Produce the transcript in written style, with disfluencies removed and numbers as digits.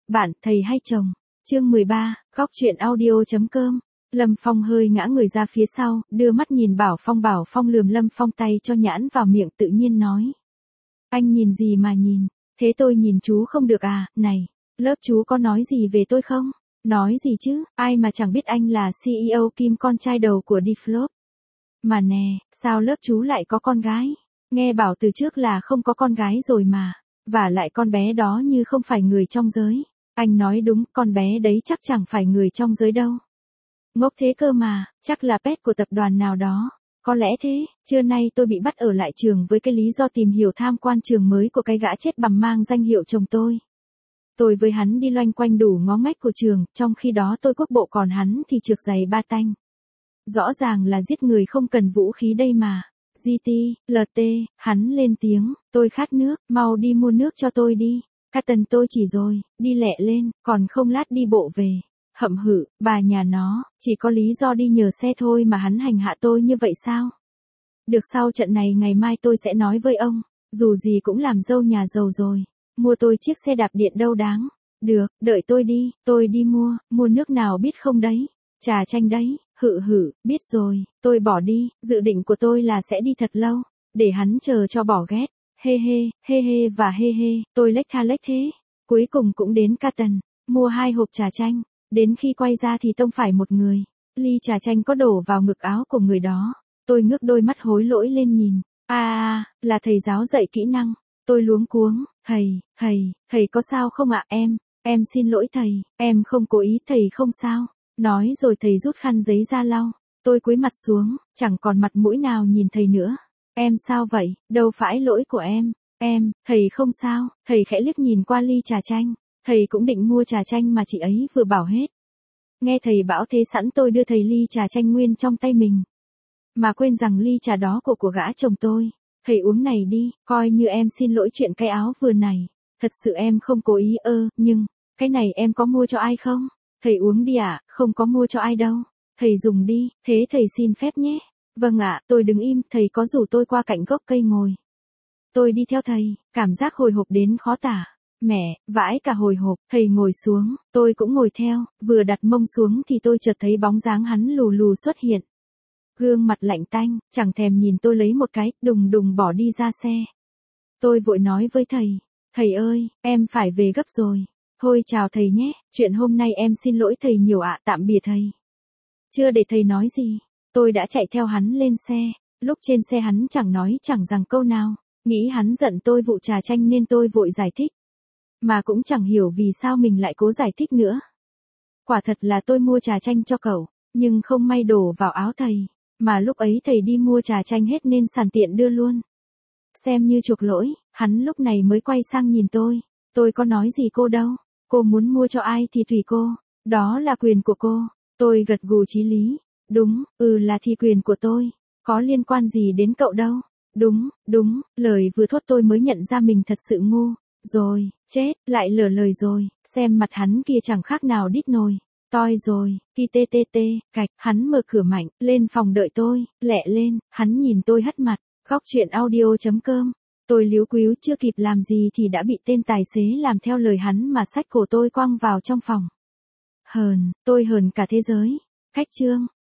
Bạn, thầy hay chồng. Chương 13, góc truyện audio.com. Lâm Phong hơi ngã người ra phía sau, đưa mắt nhìn Bảo Phong lườm Lâm Phong tay cho nhãn vào miệng tự nhiên nói. Anh nhìn gì mà nhìn, thế tôi nhìn chú không được à, này, lớp chú có nói gì về tôi không? Nói gì chứ, ai mà chẳng biết anh là CEO Kim con trai đầu của Deflop. Mà nè, sao lớp chú lại có con gái? Nghe bảo từ trước là không có con gái rồi mà, và lại con bé đó như không phải người trong giới. Anh nói đúng, con bé đấy chắc chẳng phải người trong giới đâu. Ngốc thế cơ mà, chắc là pet của tập đoàn nào đó. Có lẽ thế, trưa nay tôi bị bắt ở lại trường với cái lý do tìm hiểu tham quan trường mới của cái gã chết bằm mang danh hiệu chồng tôi. Tôi với hắn đi loanh quanh đủ ngó ngách của trường, trong khi đó tôi quốc bộ còn hắn thì trượt giày ba tanh. Rõ ràng là giết người không cần vũ khí đây mà. GT, LT, hắn lên tiếng, tôi khát nước, mau đi mua nước cho tôi đi. Carton tôi chỉ rồi, đi lẹ lên, còn không lát đi bộ về. Hậm hự, bà nhà nó, chỉ có lý do đi nhờ xe thôi mà hắn hành hạ tôi như vậy sao? Được, sau trận này ngày mai tôi sẽ nói với ông, dù gì cũng làm dâu nhà giàu rồi, mua tôi chiếc xe đạp điện đâu đáng. Được, đợi tôi đi mua nước nào biết không đấy? Trà chanh đấy. Biết rồi, tôi bỏ đi, dự định của tôi là sẽ đi thật lâu, để hắn chờ cho bỏ ghét. He và he, tôi lếch thế. Cuối cùng cũng đến Carton, mua 2 hộp trà chanh, đến khi quay ra thì tông phải một người. Ly trà chanh có đổ vào ngực áo của người đó, tôi ngước đôi mắt hối lỗi lên nhìn. Là thầy giáo dạy kỹ năng. Tôi luống cuống, thầy có sao không ạ? Em xin lỗi thầy, em không cố ý, thầy không sao. Nói rồi thầy rút khăn giấy ra lau. Tôi cúi mặt xuống, chẳng còn mặt mũi nào nhìn thầy nữa. Em sao vậy? Đâu phải lỗi của em, thầy không sao. Thầy khẽ liếc nhìn qua ly trà chanh. Thầy cũng định mua trà chanh mà chị ấy vừa bảo hết. Nghe thầy bảo thế sẵn tôi đưa thầy ly trà chanh nguyên trong tay mình. Mà quên rằng ly trà đó của gã chồng tôi. Thầy uống này đi, coi như em xin lỗi chuyện cái áo vừa này. Thật sự em không cố ý nhưng, cái này em có mua cho ai không? Thầy uống đi ạ, không có mua cho ai đâu. Thầy dùng đi, thế thầy xin phép nhé. Vâng ạ, tôi đứng im, thầy có rủ tôi qua cạnh gốc cây ngồi. Tôi đi theo thầy, cảm giác hồi hộp đến khó tả. Mẹ, vãi cả hồi hộp, thầy ngồi xuống, tôi cũng ngồi theo, vừa đặt mông xuống thì tôi chợt thấy bóng dáng hắn lù lù xuất hiện. Gương mặt lạnh tanh, chẳng thèm nhìn tôi lấy một cái, đùng bỏ đi ra xe. Tôi vội nói với thầy ơi, em phải về gấp rồi. Thôi chào thầy nhé, chuyện hôm nay em xin lỗi thầy nhiều ạ, tạm biệt thầy. Chưa để thầy nói gì, tôi đã chạy theo hắn lên xe, lúc trên xe hắn chẳng nói chẳng rằng câu nào, nghĩ hắn giận tôi vụ trà chanh nên tôi vội giải thích. Mà cũng chẳng hiểu vì sao mình lại cố giải thích nữa. Quả thật là tôi mua trà chanh cho cậu, nhưng không may đổ vào áo thầy, mà lúc ấy thầy đi mua trà chanh hết nên sẵn tiện đưa luôn. Xem như chuộc lỗi, hắn lúc này mới quay sang nhìn tôi có nói gì cô đâu. Cô muốn mua cho ai thì tùy cô, đó là quyền của cô. Tôi gật gù chí lý, đúng, là thì quyền của tôi, có liên quan gì đến cậu đâu. Đúng, lời vừa thốt tôi mới nhận ra mình thật sự ngu, rồi, chết, lại lỡ lời rồi, xem mặt hắn kia chẳng khác nào đít nồi, toi rồi, khi cạch, hắn mở cửa mạnh, lên phòng đợi tôi, lẹ lên, hắn nhìn tôi hất mặt, góc truyện audio.com. Tôi líu quíu chưa kịp làm gì thì đã bị tên tài xế làm theo lời hắn mà xách cổ tôi quăng vào trong phòng. Tôi hờn cả thế giới. Khách trương,